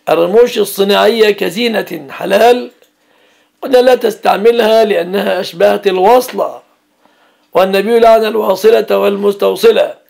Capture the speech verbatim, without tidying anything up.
الرموش الصناعية كزينة حلال، قلنا لا تستعملها لأنها أشبهت الوصلة، والنبي لعن الواصلة والمستوصلة.